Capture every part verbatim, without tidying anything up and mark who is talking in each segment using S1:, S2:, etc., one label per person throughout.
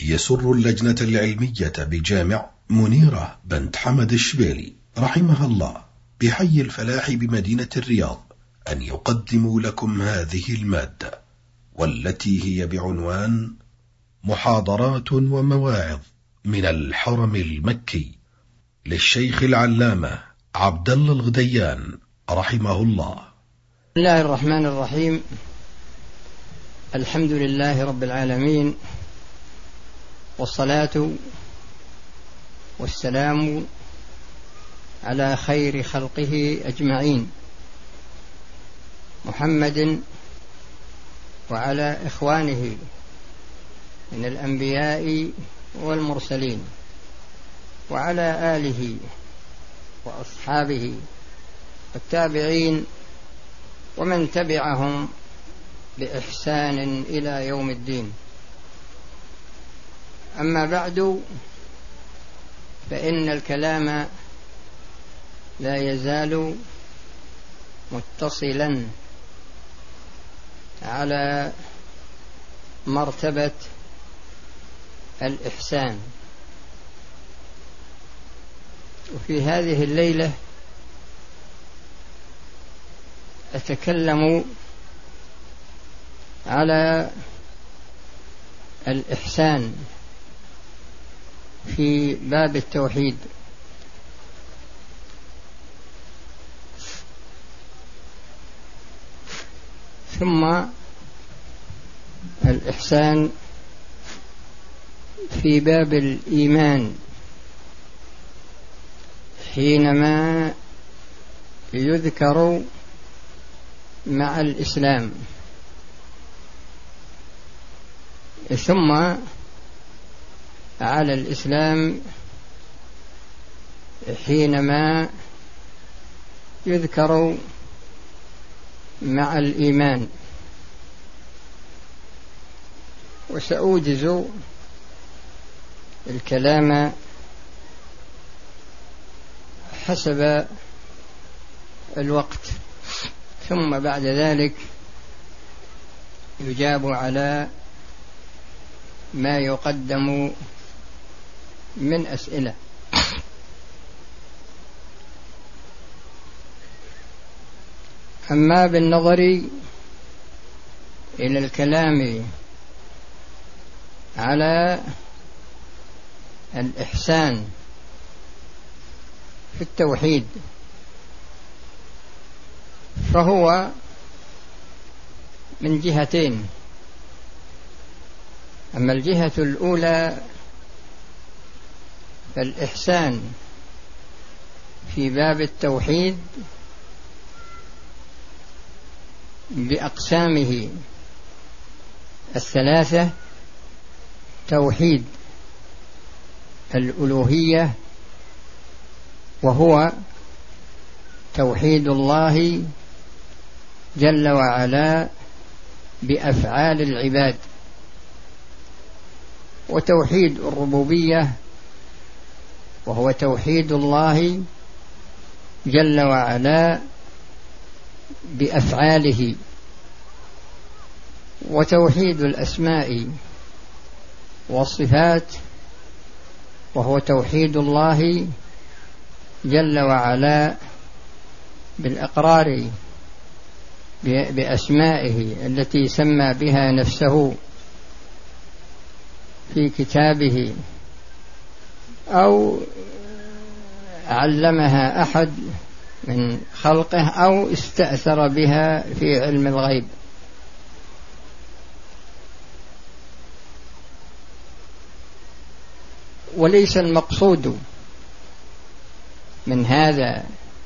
S1: يسر اللجنة العلمية بجامع منيرة بنت حمد الشبيلي رحمها الله بحي الفلاح بمدينة الرياض أن يقدموا لكم هذه المادة، والتي هي بعنوان محاضرات ومواعظ من الحرم المكي للشيخ العلامة عبد الله الغديان رحمه الله.
S2: بسم الله الرحمن الرحيم. الحمد لله رب العالمين، والصلاة والسلام على خير خلقه أجمعين، محمد وعلى إخوانه من الأنبياء والمرسلين، وعلى آله وأصحابه والتابعين ومن تبعهم بإحسان إلى يوم الدين. أما بعد، فإن الكلام لا يزال متصلا على مرتبة الإحسان. وفي هذه الليلة أتكلم على الإحسان في باب التوحيد. ثم الإحسان في باب الإيمان حينما يذكر مع الإسلام، ثم على الإسلام حينما يذكر مع الإيمان. وسأوجز الكلام حسب الوقت، ثم بعد ذلك يجاب على ما يقدم من أسئلة. أما بالنظر إلى الكلام على الإحسان في التوحيد، فهو من جهتين. أما الجهة الأولى فالإحسان في باب التوحيد بأقسامه الثلاثة: توحيد الألوهية، وهو توحيد الله جل وعلا بأفعال العباد، وتوحيد الربوبية، وهو توحيد الله جل وعلا بأفعاله، وتوحيد الأسماء والصفات، وهو توحيد الله جل وعلا بالإقرار بأسمائه التي سمى بها نفسه في كتابه أو علمها أحد من خلقه أو استأثر بها في علم الغيب. وليس المقصود من هذا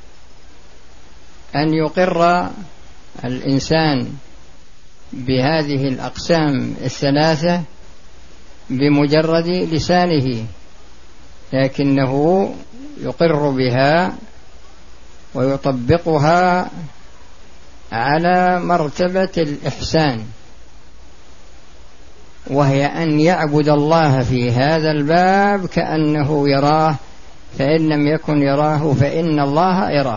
S2: أن يقر الإنسان بهذه الأقسام الثلاثة بمجرد لسانه، لكنه يقر بها ويطبقها على مرتبة الإحسان، وهي أن يعبد الله في هذا الباب كأنه يراه، فإن لم يكن يراه فإن الله يراه.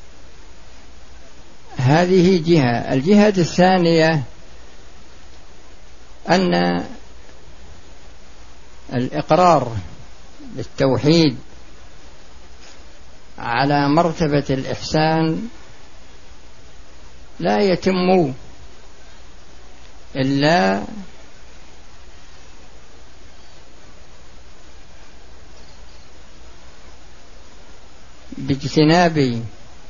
S2: هذه جهة. الجهة الثانية أن الإقرار بالتوحيد على مرتبة الإحسان لا يتم إلا باجتناب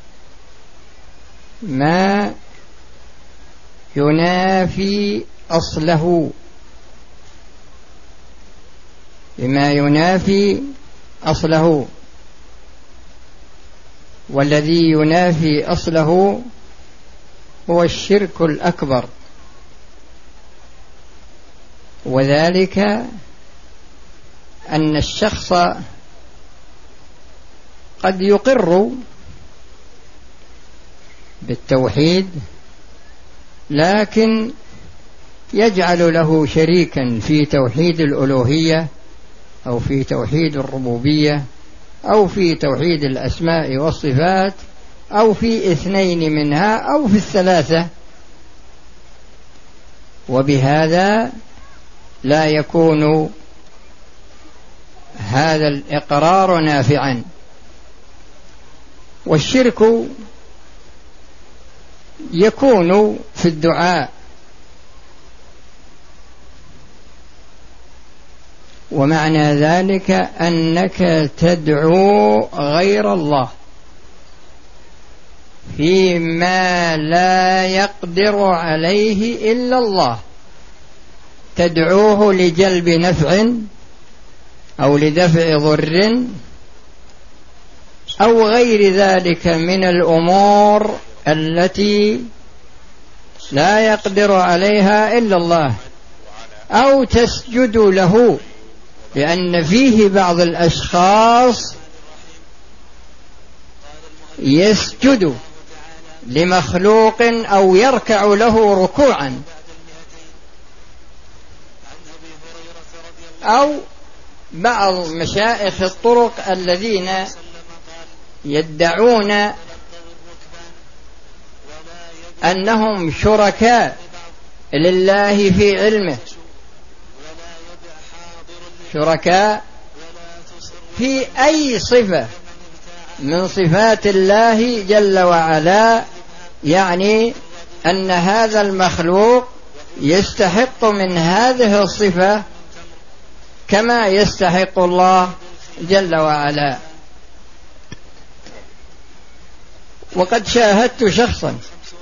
S2: ما ينافي أصله، بما ينافي أصله، والذي ينافي أصله هو الشرك الأكبر، وذلك أن الشخص قد يقر بالتوحيد لكن يجعل له شريكا في توحيد الألوهية أو في توحيد الربوبية أو في توحيد الأسماء والصفات أو في اثنين منها أو في الثلاثة، وبهذا لا يكون هذا الإقرار نافعا. والشرك يكون في الدعاء، ومعنى ذلك أنك تدعو غير الله فيما لا يقدر عليه إلا الله، تدعوه لجلب نفع أو لدفع ضر أو غير ذلك من الأمور التي لا يقدر عليها إلا الله، أو تسجد له، لأن فيه بعض الأشخاص يسجد لمخلوق أو يركع له ركوعا، أو بعض مشائخ الطرق الذين يدعون أنهم شركاء لله في علمه، شركاء في أي صفة من صفات الله جل وعلا، يعني أن هذا المخلوق يستحق من هذه الصفة كما يستحق الله جل وعلا. وقد شاهدت شخصا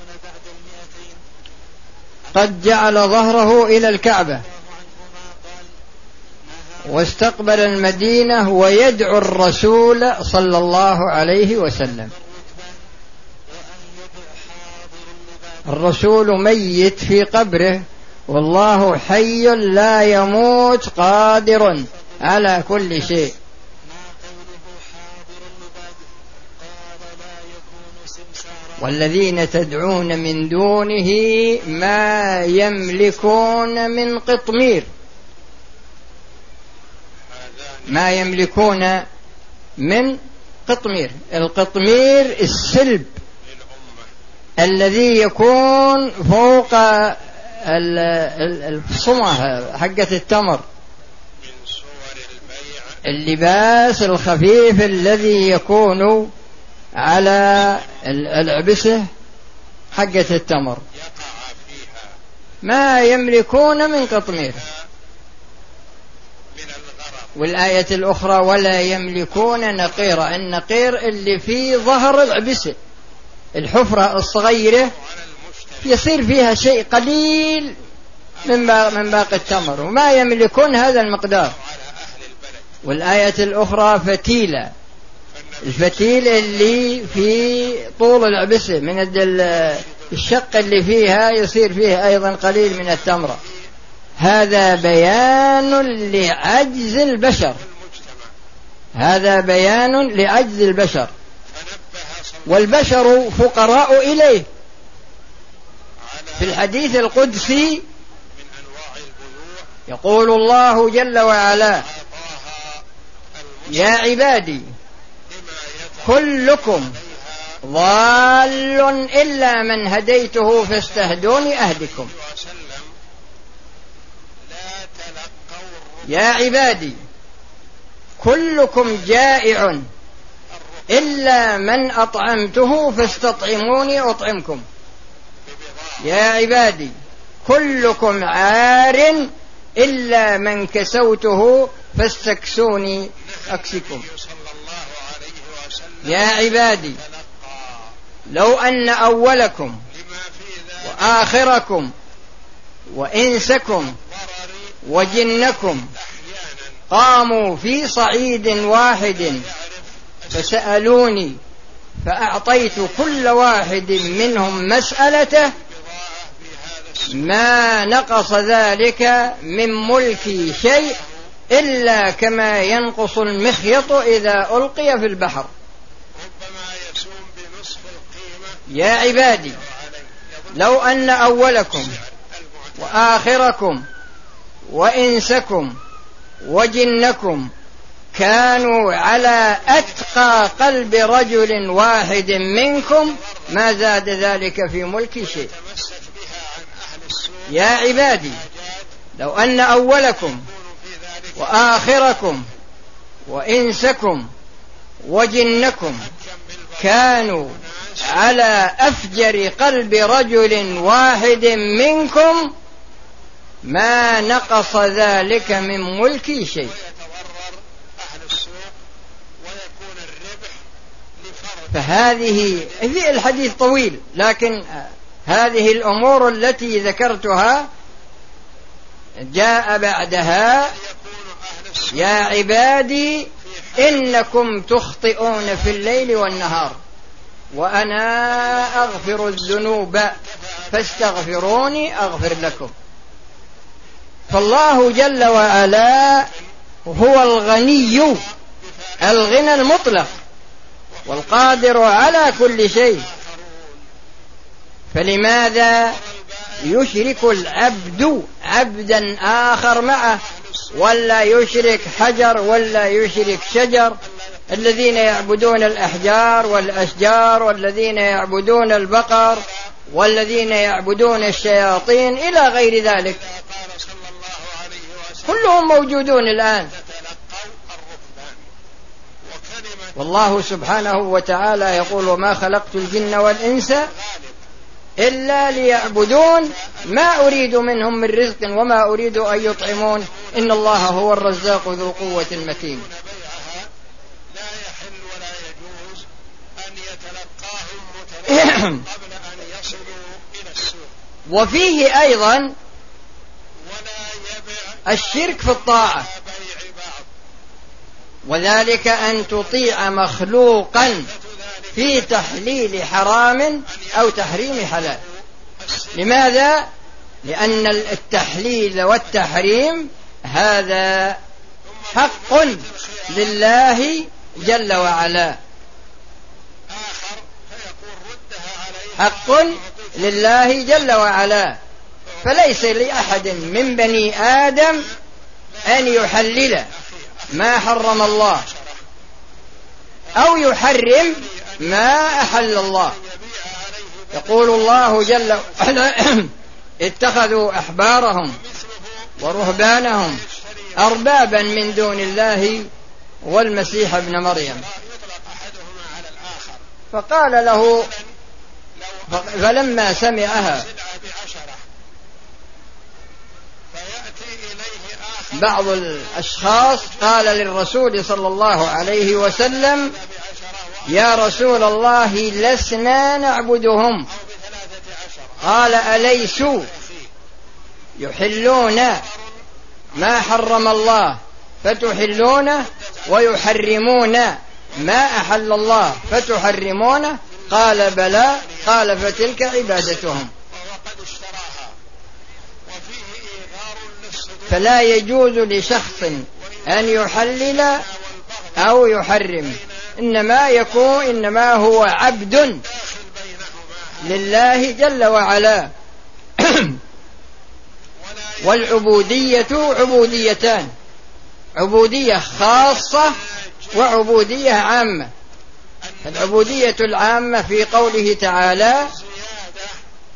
S2: قد جعل ظهره إلى الكعبة واستقبل المدينة ويدعو الرسول صلى الله عليه وسلم، الرسول ميت في قبره والله حي لا يموت قادر على كل شيء. والذين تدعون من دونه ما يملكون من قطمير، ما يملكون من قطمير. القطمير السلب الذي يكون فوق الصمة حقة التمر، اللباس الخفيف الذي يكون على العبسة حقة التمر، ما يملكون من قطمير. والآية الأخرى ولا يملكون نقير، النقير اللي في ظهر العبسة، الحفرة الصغيرة يصير فيها شيء قليل من من باقي التمر، وما يملكون هذا المقدار. والآية الأخرى فتيلة، الفتيل اللي في طول العبسة من الشق اللي فيها يصير فيه أيضا قليل من التمرة. هذا بيان لعجز البشر، هذا بيان لعجز البشر، والبشر فقراء إليه. في الحديث القدسي يقول الله جل وعلا: يا عبادي كلكم ضال إلا من هديته فاستهدوني أهدكم. يا عبادي كلكم جائع إلا من أطعمته فاستطعموني أطعمكم. يا عبادي كلكم عار إلا من كسوته فاستكسوني أكسكم. يا عبادي لو أن أولكم وآخركم وإنسكم وجنكم قاموا في صعيد واحد فسألوني فأعطيت كل واحد منهم مسألته ما نقص ذلك من ملكي شيء إلا كما ينقص المخيط إذا ألقي في البحر. يا عبادي لو أن أولكم وآخركم وإنسكم وجنكم كانوا على أتقى قلب رجل واحد منكم ما زاد ذلك في ملك شيء. يا عبادي لو أن أولكم وآخركم وإنسكم وجنكم كانوا على أفجر قلب رجل واحد منكم ما نقص ذلك من ملكي شيء. فهذه في الحديث طويل، لكن هذه الأمور التي ذكرتها جاء بعدها يا عبادي إنكم تخطئون في الليل والنهار وأنا أغفر الذنوب فاستغفروني أغفر لكم. فالله جل وعلا هو الغني الغنى المطلق والقادر على كل شيء، فلماذا يشرك العبد عبدا آخر معه، ولا يشرك حجر ولا يشرك شجر؟ الذين يعبدون الأحجار والأشجار والذين يعبدون البقر والذين يعبدون الشياطين إلى غير ذلك كلهم موجودون الآن. والله سبحانه وتعالى يقول وما خلقت الجن والإنس إلا ليعبدون ما أريد منهم من رزق وما أريد أن يطعمون إن الله هو الرزاق ذو القوة المتين. وفيه أيضا الشرك في الطاعة، وذلك أن تطيع مخلوقا في تحليل حرام أو تحريم حلال. لماذا؟ لأن التحليل والتحريم هذا حق لله جل وعلا، حق لله جل وعلا، فليس لأحد من بني آدم أن يحلل ما حرم الله أو يحرم ما أحل الله. يقول الله جل وعلا اتخذوا أحبارهم ورهبانهم أربابا من دون الله والمسيح ابن مريم. فقال له فلما سمعها بعض الأشخاص قال للرسول صلى الله عليه وسلم يا رسول الله لسنا نعبدهم. قال أليسوا يحلون ما حرم الله فتحلونه ويحرمون ما أحل الله فتحرمونه؟ قال بلى. قال فتلك عبادتهم. فلا يجوز لشخص أن يحلل أو يحرم، إنما يكون إنما هو عبد لله جل وعلا. والعبودية عبوديتان، عبودية خاصة وعبودية عامة. العبودية العامة في قوله تعالى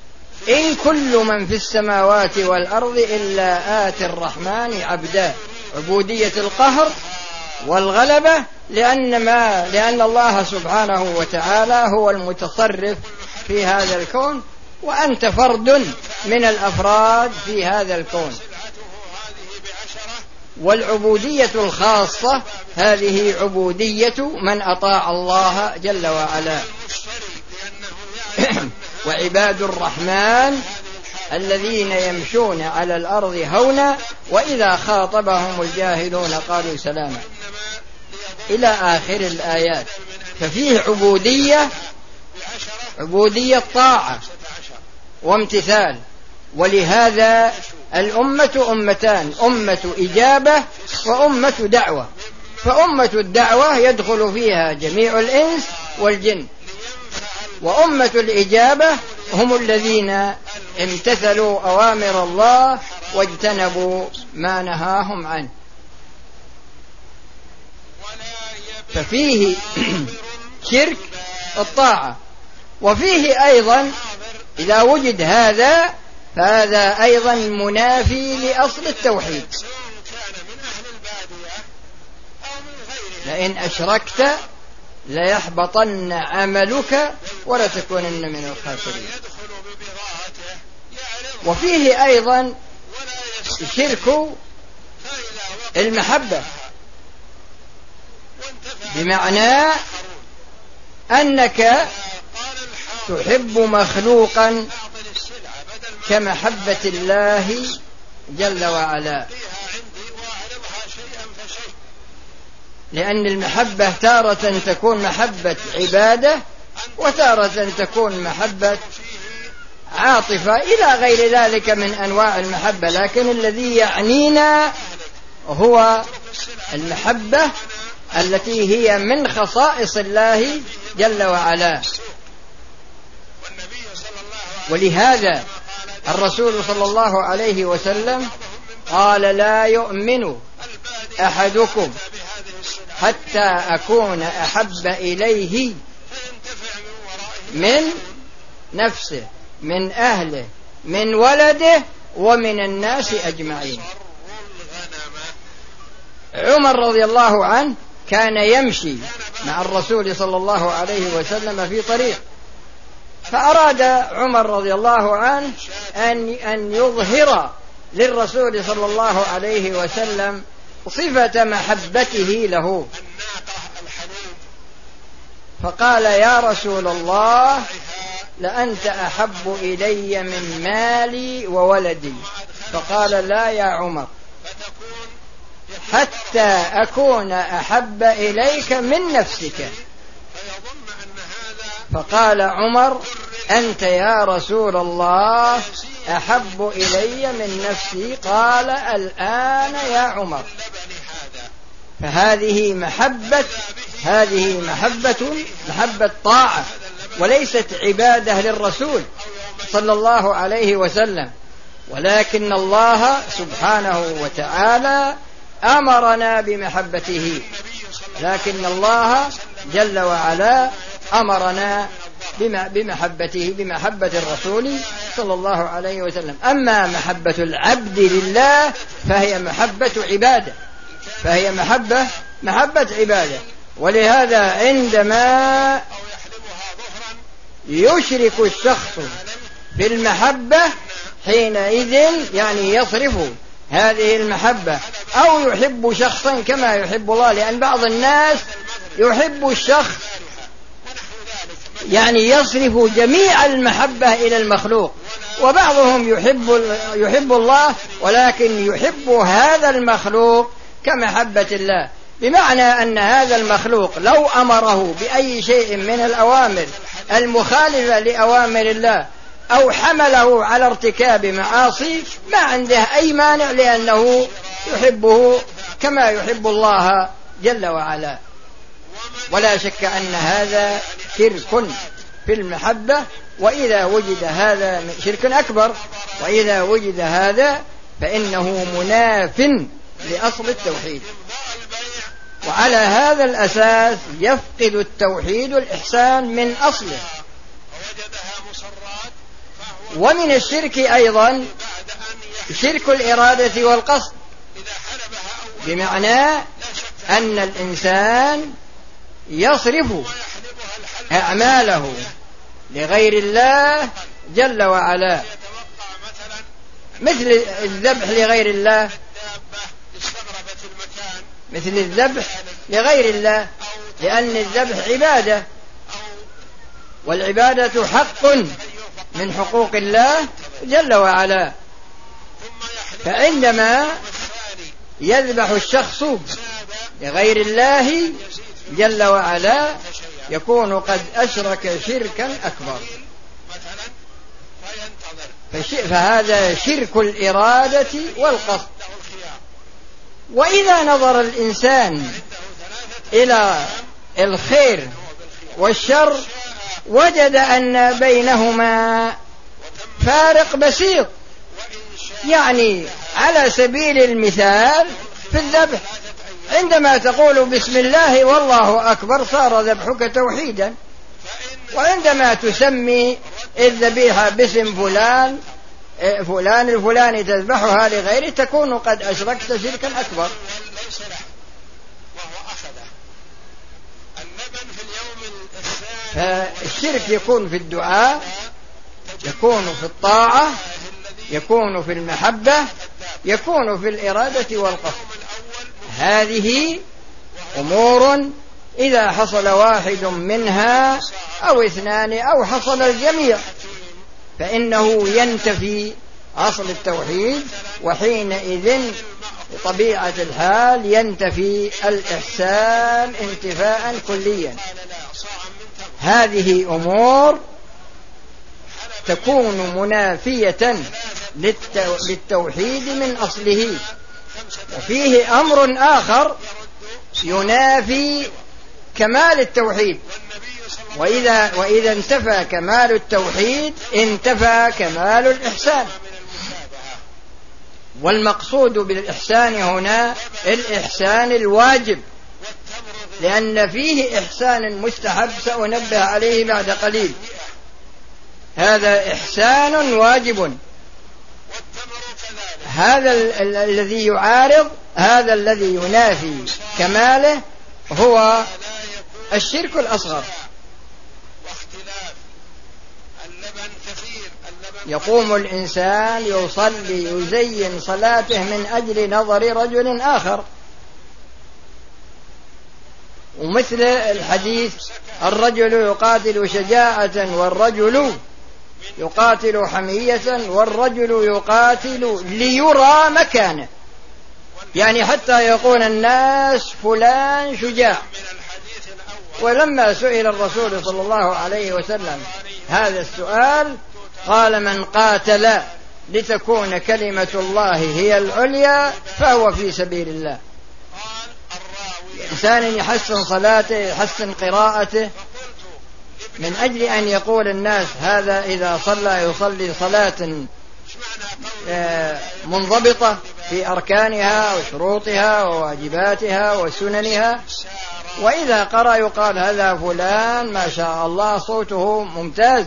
S2: إن كل من في السماوات والأرض إلا آتي الرحمن عبدا. عبودية القهر والغلبة، لأن ما لأن الله سبحانه وتعالى هو المتصرف في هذا الكون، وأنت فرد من الأفراد في هذا الكون. والعبودية الخاصة هذه عبودية من أطاع الله جل وعلا. وعباد الرحمن الذين يمشون على الأرض هونا وإذا خاطبهم الجاهلون قالوا سلاما، إلى آخر الآيات. ففيه عبودية عبودية طاعة وامتثال. ولهذا الأمة أمتان، أمة إجابة وأمة دعوة. فأمة الدعوة يدخل فيها جميع الإنس والجن، وأمة الإجابة هم الذين امتثلوا أوامر الله واجتنبوا ما نهاهم عنه. ففيه شرك الطاعة، وفيه أيضا إذا وجد هذا فهذا أيضا منافي لأصل التوحيد. لئن أشركت ليحبطن عملك ولتكونن من الخاسرين. وفيه أيضا شرك المحبة، بمعنى أنك تحب مخلوقا كمحبة الله جل وعلا، لأن المحبة تارة تكون محبة عبادة وتارة تكون محبة عاطفة إلى غير ذلك من أنواع المحبة. لكن الذي يعنينا هو المحبة التي هي من خصائص الله جل وعلا. ولهذا الرسول صلى الله عليه وسلم قال: لا يؤمن أحدكم حتى أكون أحب إليه من نفسه، من أهله، من ولده، ومن الناس أجمعين. عمر رضي الله عنه كان يمشي مع الرسول صلى الله عليه وسلم في طريق، فأراد عمر رضي الله عنه أن أن يظهر للرسول صلى الله عليه وسلم صفة محبته له، فقال: يا رسول الله، لأنت أحب إلي من مالي وولدي. فقال: لا يا عمر، حتى أكون أحب إليك من نفسك. فقال عمر: أنت يا رسول الله أحب إلي من نفسي. قال: الآن يا عمر. فهذه محبة هذه محبة محبة طاعة، وليست عبادة للرسول صلى الله عليه وسلم. ولكن الله سبحانه وتعالى أمرنا بمحبته، لكن الله جل وعلا أمرنا بمحبته بمحبة الرسول صلى الله عليه وسلم. أما محبة العبد لله فهي محبة عبادة، فهي محبة محبة عبادة. ولهذا عندما يشرك الشخص في المحبة حينئذ يعني يصرف هذه المحبة، أو يحب شخصا كما يحب الله، لأن بعض الناس يحب الشخص يعني يصرف جميع المحبة إلى المخلوق، وبعضهم يحب يحب الله ولكن يحب هذا المخلوق كمحبة الله، بمعنى أن هذا المخلوق لو أمره بأي شيء من الأوامر المخالفة لأوامر الله أو حمله على ارتكاب معاصي ما عنده أي مانع، لأنه يحبه كما يحب الله جل وعلا. ولا شك أن هذا شرك في المحبة، وإذا وجد هذا من شرك أكبر، وإذا وجد هذا فإنه مناف لأصل التوحيد. وعلى هذا الأساس يفقد التوحيد الإحسان من أصله. ومن الشرك أيضا شرك الإرادة والقصد، بمعنى أن الإنسان يصرف أعماله لغير الله جل وعلا، مثل الذبح لغير الله، مثل الذبح لغير الله، لأن الذبح عبادة، والعبادة حق من حقوق الله جل وعلا. فعندما يذبح الشخص لغير الله جل وعلا يكون قد أشرك شركا أكبر، فهذا شرك الإرادة والقصد. وإذا نظر الإنسان إلى الخير والشر وجد أن بينهما فارق بسيط. يعني على سبيل المثال في الذبح، عندما تقول بسم الله والله أكبر صار ذبحك توحيدا، وعندما تسمي الذبيحة باسم فلان فلان الفلاني تذبحها لغيره تكون قد أشركت شركا أكبر. فالشرك يكون في الدعاء، يكون في الطاعة، يكون في المحبة، يكون في الإرادة والقصد. هذه أمور إذا حصل واحد منها أو اثنان أو حصل الجميع فإنه ينتفي أصل التوحيد، وحينئذ بطبيعة الحال ينتفي الإحسان انتفاء كليا. هذه أمور تكون منافية للتوحيد من أصله. وفيه أمر آخر ينافي كمال التوحيد، وإذا, وإذا انتفى كمال التوحيد انتفى كمال الإحسان. والمقصود بالإحسان هنا الإحسان الواجب، لأن فيه إحسان مستحب سأنبه عليه بعد قليل. هذا إحسان واجب. هذا الذي يعارض هذا الذي ينافي كماله هو الشرك الأصغر. يقوم الإنسان يصلي يزين صلاته من أجل نظر رجل آخر، ومثل الحديث الرجل يقاتل شجاعة والرجل يقاتل حمية والرجل يقاتل ليرى مكانه، يعني حتى يقول الناس فلان شجاع. ولما سئل الرسول صلى الله عليه وسلم هذا السؤال قال من قاتل لتكون كلمة الله هي العليا فهو في سبيل الله. إنسان يحسن صلاته يحسن قراءته من أجل أن يقول الناس هذا إذا صلى يصلي صلاة منضبطة في أركانها وشروطها وواجباتها وسننها، وإذا قرأ يقال هذا فلان ما شاء الله صوته ممتاز،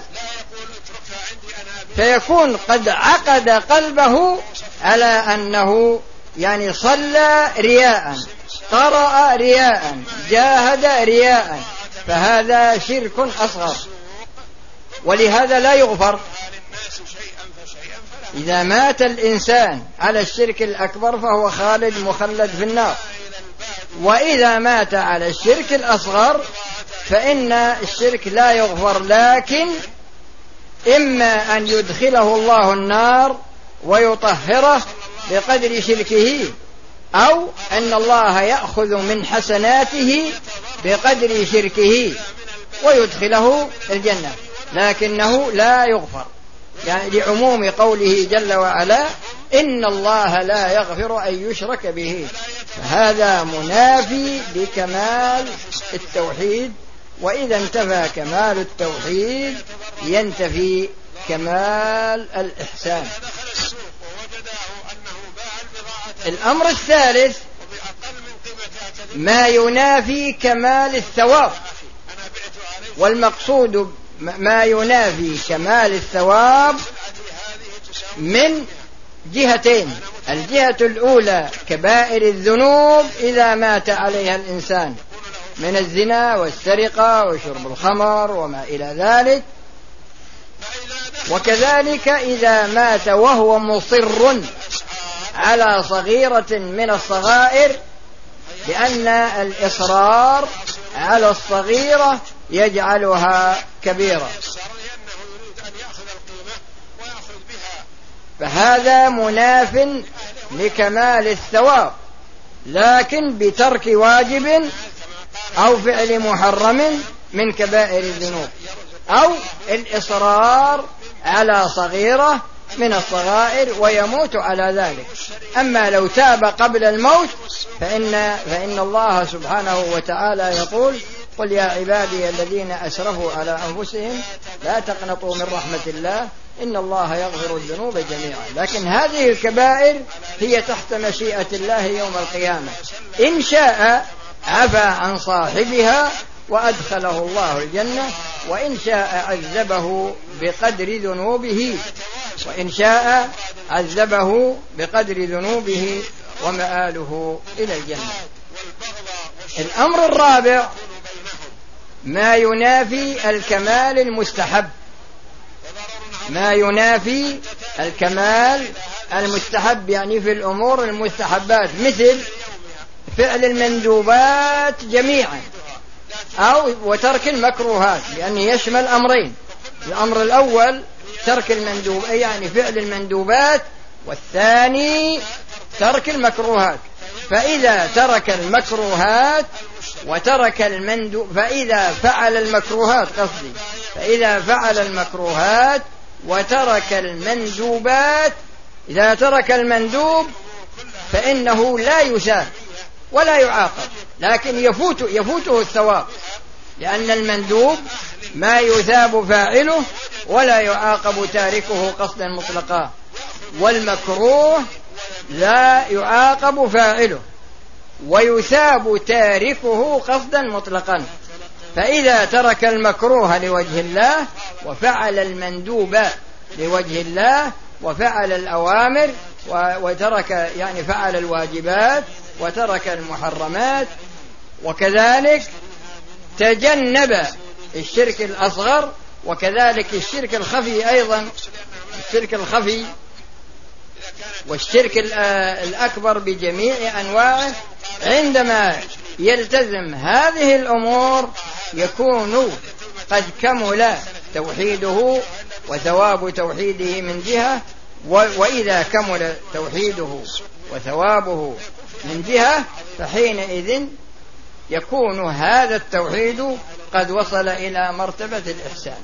S2: فيكون قد عقد قلبه على أنه يعني صلى رياء، قرأ رياء، جاهد رياء، فهذا شرك أصغر، ولهذا لا يغفر. إذا مات الإنسان على الشرك الأكبر فهو خالد مخلد في النار، وإذا مات على الشرك الأصغر فإن الشرك لا يغفر، لكن إما أن يدخله الله النار ويطهره بقدر شركه، أو أن الله يأخذ من حسناته بقدر شركه ويدخله الجنة، لكنه لا يغفر، يعني لعموم قوله جل وعلا إن الله لا يغفر أن يشرك به. فهذا منافي لكمال التوحيد، وإذا انتفى كمال التوحيد ينتفي كمال الإحسان. الأمر الثالث ما ينافي كمال الثواب، والمقصود ما ينافي كمال الثواب من جهتين. الجهة الأولى كبائر الذنوب إذا مات عليها الإنسان من الزنا والسرقة وشرب الخمر وما إلى ذلك، وكذلك إذا مات وهو مصر على صغيرة من الصغائر، لأن الإصرار على الصغيرة يجعلها كبيرة، فهذا مناف لكمال الثواب، لكن بترك واجب أو فعل محرم من كبائر الذنوب، أو الإصرار على صغيرة من الصغائر ويموت على ذلك. أما لو تاب قبل الموت فإن, فإن الله سبحانه وتعالى يقول: قل يا عبادي الذين أسرفوا على أنفسهم لا تقنطوا من رحمة الله إن الله يغفر الذنوب جميعا. لكن هذه الكبائر هي تحت مشيئة الله يوم القيامة، إن شاء عفى عن صاحبها وأدخله الله الجنة، وإن شاء عذبه بقدر ذنوبه وإن شاء عذبه بقدر ذنوبه ومآله إلى الجنة. الأمر الرابع ما ينافي الكمال المستحب، ما ينافي الكمال المستحب يعني في الأمور المستحبات، مثل فعل المندوبات جميعا أو وترك المكروهات، لأنه يشمل أمرين: الأمر الأول ترك المندوب يعني فعل المندوبات، والثاني ترك المكروهات. فإذا ترك المكروهات وترك المندوب فإذا فعل المكروهات قصدي فإذا فعل المكروهات وترك المندوبات، إذا ترك المندوب فإنه لا يثاب ولا يعاقب، لكن يفوت يفوته الثواب، لأن المندوب ما يثاب فاعله ولا يعاقب تاركه قصدا مطلقا، والمكروه لا يعاقب فاعله ويثاب تاركه قصدا مطلقا. فإذا ترك المكروه لوجه الله وفعل المندوب لوجه الله وفعل الأوامر وترك يعني فعل الواجبات وترك المحرمات، وكذلك تجنب الشرك الأصغر، وكذلك الشرك الخفي أيضا، الشرك الخفي والشرك الأكبر بجميع أنواعه، عندما يلتزم هذه الأمور يكون قد كمل توحيده وثواب توحيده من جهة، وإذا كمل توحيده وثوابه من جهة فحينئذ يكون هذا التوحيد قد وصل إلى مرتبة الإحسان،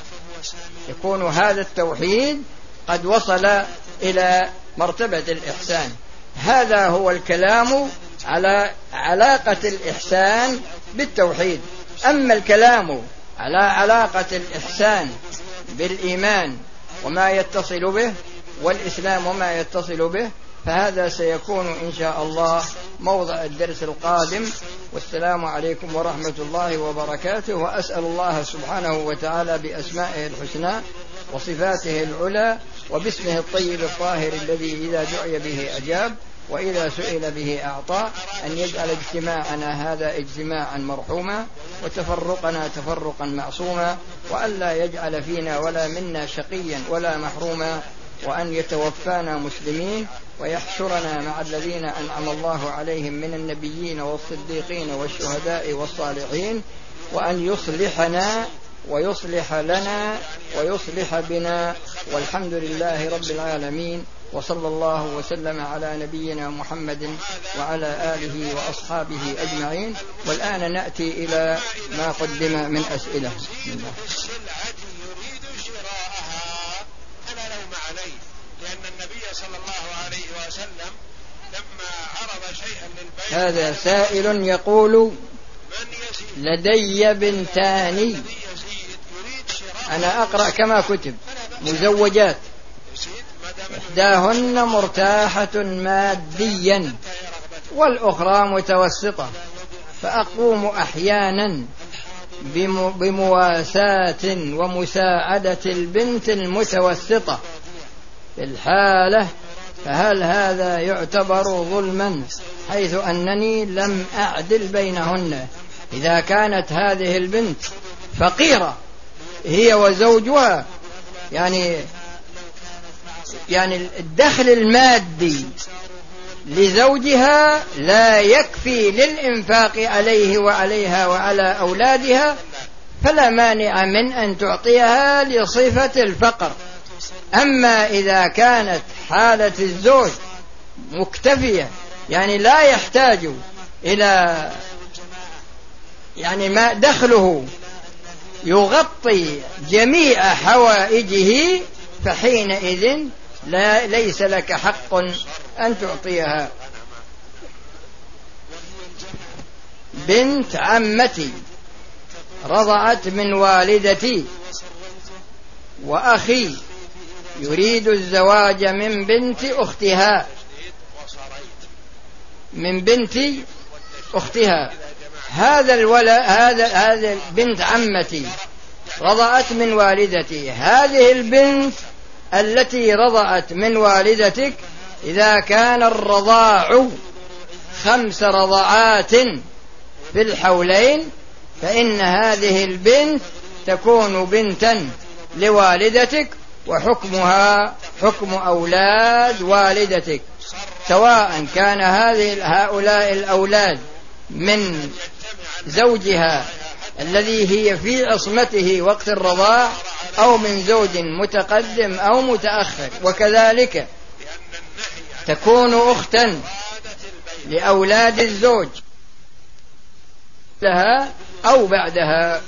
S2: يكون هذا التوحيد قد وصل إلى مرتبة الإحسان. هذا هو الكلام على علاقة الإحسان بالتوحيد. أما الكلام على علاقة الإحسان بالإيمان وما يتصل به والإسلام وما يتصل به فهذا سيكون إن شاء الله موضع الدرس القادم. والسلام عليكم ورحمة الله وبركاته، وأسأل الله سبحانه وتعالى بأسمائه الحسنى وصفاته العلى وباسمه الطيب الطاهر الذي إذا دعي به أجاب وإذا سئل به أعطى أن يجعل اجتماعنا هذا اجتماعا مرحوما وتفرقنا تفرقا معصوما، وأن لا يجعل فينا ولا منا شقيا ولا محروما، وأن يتوفانا مسلمين ويحشرنا مع الذين أنعم الله عليهم من النبيين والصديقين والشهداء والصالحين، وأن يصلحنا ويصلح لنا ويصلح بنا، والحمد لله رب العالمين، وصلى الله وسلم على نبينا محمد وعلى آله وأصحابه أجمعين. والآن نأتي إلى ما قدم من أسئلة. هذا سائل يقول: لدي بنتان، أنا أقرأ كما كتب، مزوجات، إحداهن مرتاحة ماديا والأخرى متوسطة، فأقوم أحيانا بمواساة ومساعدة البنت المتوسطة في الحالة فهل هذا يعتبر ظلما حيث أنني لم أعدل بينهن؟ إذا كانت هذه البنت فقيرة هي وزوجها، يعني يعني الدخل المادي لزوجها لا يكفي للإنفاق عليه وعليها وعلى أولادها، فلا مانع من أن تعطيها لصفة الفقر. أما إذا كانت حالة الزوج مكتفية، يعني لا يحتاج إلى يعني ما دخله يغطي جميع حوائجه، فحينئذ لا ليس لك حق أن تعطيها. بنت عمتي رضعت من والدتي وأخي يريد الزواج من بنت أختها من بنت أختها هذا الولد هذا هذا بنت عمتي رضعت من والدتي. هذه البنت التي رضعت من والدتك إذا كان الرضاع خمس رضعات في الحولين فإن هذه البنت تكون بنتا لوالدتك، وحكمها حكم أولاد والدتك، سواء كان هذه هؤلاء الأولاد من زوجها الذي هي في عصمته وقت الرضاع أو من زوج متقدم أو متأخر. وكذلك تكون أختا لأولاد الزوج لها أو بعدها.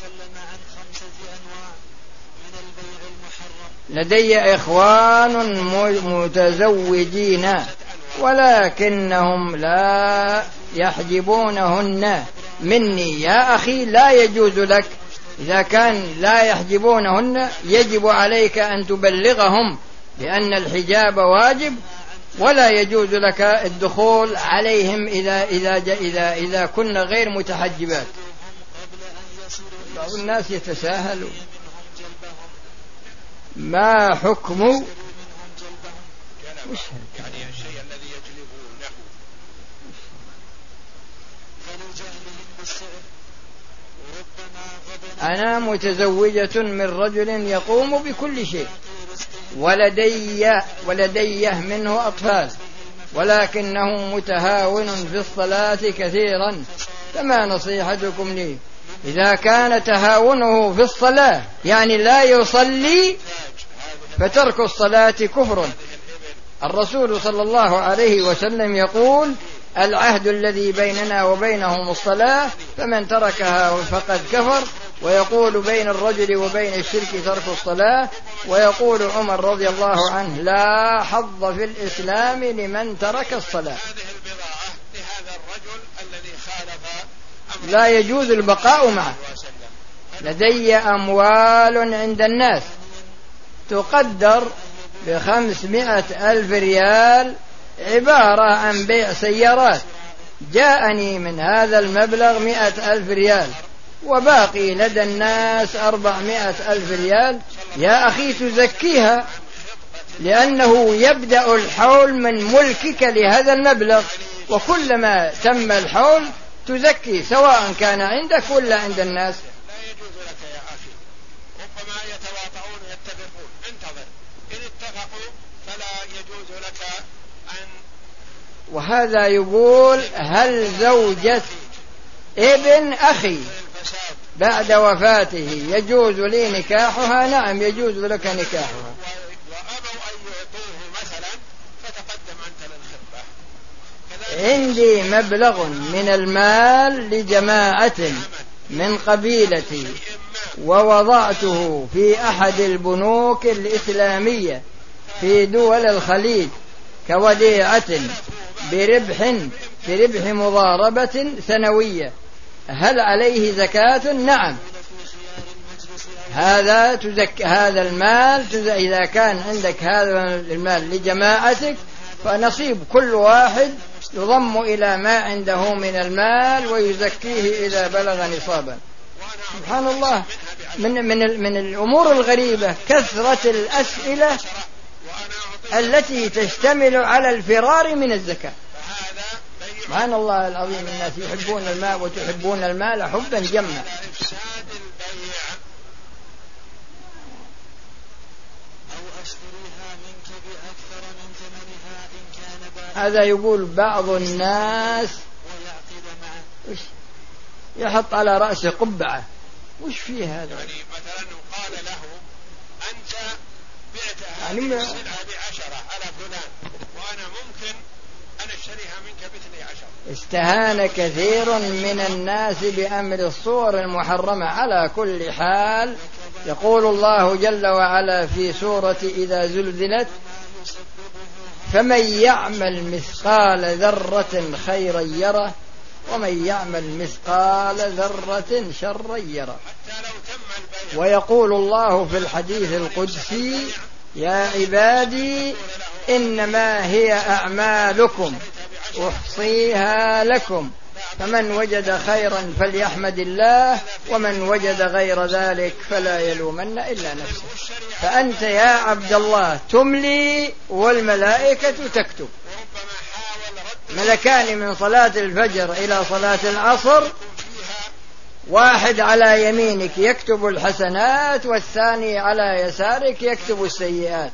S2: لدي إخوان متزوجين ولكنهم لا يحجبونهن مني. يا أخي لا يجوز لك، إذا كان لا يحجبونهن يجب عليك أن تبلغهم لأن الحجاب واجب، ولا يجوز لك الدخول عليهم إذا إذا إذا إذا كن غير متحجبات. بعض الناس يتساهلوا. ما حكم وش يعني الشيء الذي يجلبونه؟ أنا متزوجة من رجل يقوم بكل شيء ولدي ولديه منه أطفال، ولكنه متهاون في الصلاة كثيرا، فما نصيحتكم لي؟ إذا كان تهاونه في الصلاة يعني لا يصلي فترك الصلاة كفر. الرسول صلى الله عليه وسلم يقول: العهد الذي بيننا وبينهم الصلاة فمن تركها فقد كفر. ويقول: بين الرجل وبين الشرك ترك الصلاة. ويقول عمر رضي الله عنه: لا حظ في الإسلام لمن ترك الصلاة. لا يجوز البقاء معه. لدي أموال عند الناس تقدر بخمسمائة ألف ريال، عبارة عن بيع سيارات. جاءني من هذا المبلغ مئة ألف ريال، وباقي لدى الناس أربعمائة ألف ريال. يا أخي تزكيها، لأنه يبدأ الحول من ملكك لهذا المبلغ، وكلما تم الحول تزكي سواء كان عندك ولا عند الناس.
S3: لا يجوز لك يا أخي، ربما يتواطؤون يتفقون، انتظر، إن اتفقوا فلا يجوز لك أن.
S2: وهذا يقول: هل زوجة ابن أخي بعد وفاته يجوز لي نكاحها؟ نعم يجوز لك نكاحها.
S3: وأبوا أن يعطوه مثلا فتقدم أنت للخطبة.
S2: عندي مبلغ من المال لجماعة من قبيلتي ووضعته في أحد البنوك الإسلامية في دول الخليج كوديعة بربح بربح مضاربة سنوية، هل عليه زكاة؟ نعم، هذا تزك هذا المال تزك إذا كان عندك هذا المال لجماعتك فنصيب كل واحد يضم إلى ما عنده من المال ويزكيه إذا بلغ نصابا. سبحان الله، من من من الأمور الغريبة كثرة الأسئلة التي تشتمل على الفرار من الزكاة. سبحان الله العظيم، الناس يحبون الماء وتحبون المال حبا جما. هذا يقول بعض الناس وش يحط على رأسه قبعة، وش فيه هذا؟
S3: يعني مثلا قال له أنت بعت هذه
S2: يعني
S3: السلعة بعشرة على فلان وأنا ممكن أنا أشتريها منك باثني عشر.
S2: استهان كثير من الناس بأمر الصور المحرمة. على كل حال يقول الله جل وعلا في سورة إذا زلزلت: فمن يعمل مثقال ذرة خيرا يره ومن يعمل مثقال ذرة شرا يره. ويقول الله في الحديث القدسي: يا عبادي إنما هي أعمالكم أحصيها لكم فمن وجد خيرا فليحمد الله ومن وجد غير ذلك فلا يلومن إلا نفسه. فأنت يا عبد الله تملي والملائكة تكتب. ملكان من صلاة الفجر إلى صلاة العصر، واحد على يمينك يكتب الحسنات والثاني على يسارك يكتب السيئات.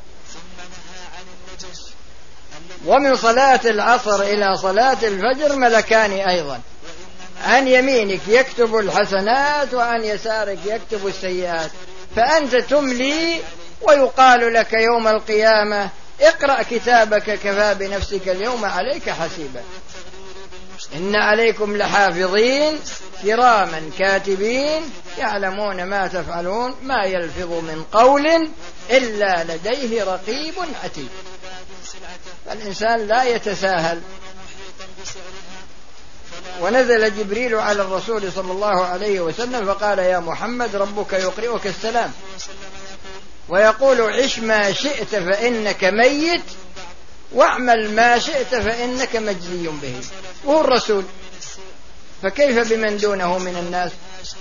S2: ومن صلاة العصر إلى صلاة الفجر ملكان أيضا، عن يمينك يكتب الحسنات وعن يسارك يكتب السيئات. فأنت تملي ويقال لك يوم القيامة: اقرأ كتابك كفى بنفسك اليوم عليك حسيبا. إن عليكم لحافظين كراما كاتبين يعلمون ما تفعلون ما يلفظ من قول إلا لديه رقيب عتيد. فالإنسان لا يتساهل. ونزل جبريل على الرسول صلى الله عليه وسلم فقال: يا محمد ربك يقرئك السلام ويقول: عش ما شئت فإنك ميت واعمل ما شئت فإنك مجزي به. وهو الرسول، فكيف بمن دونه من الناس؟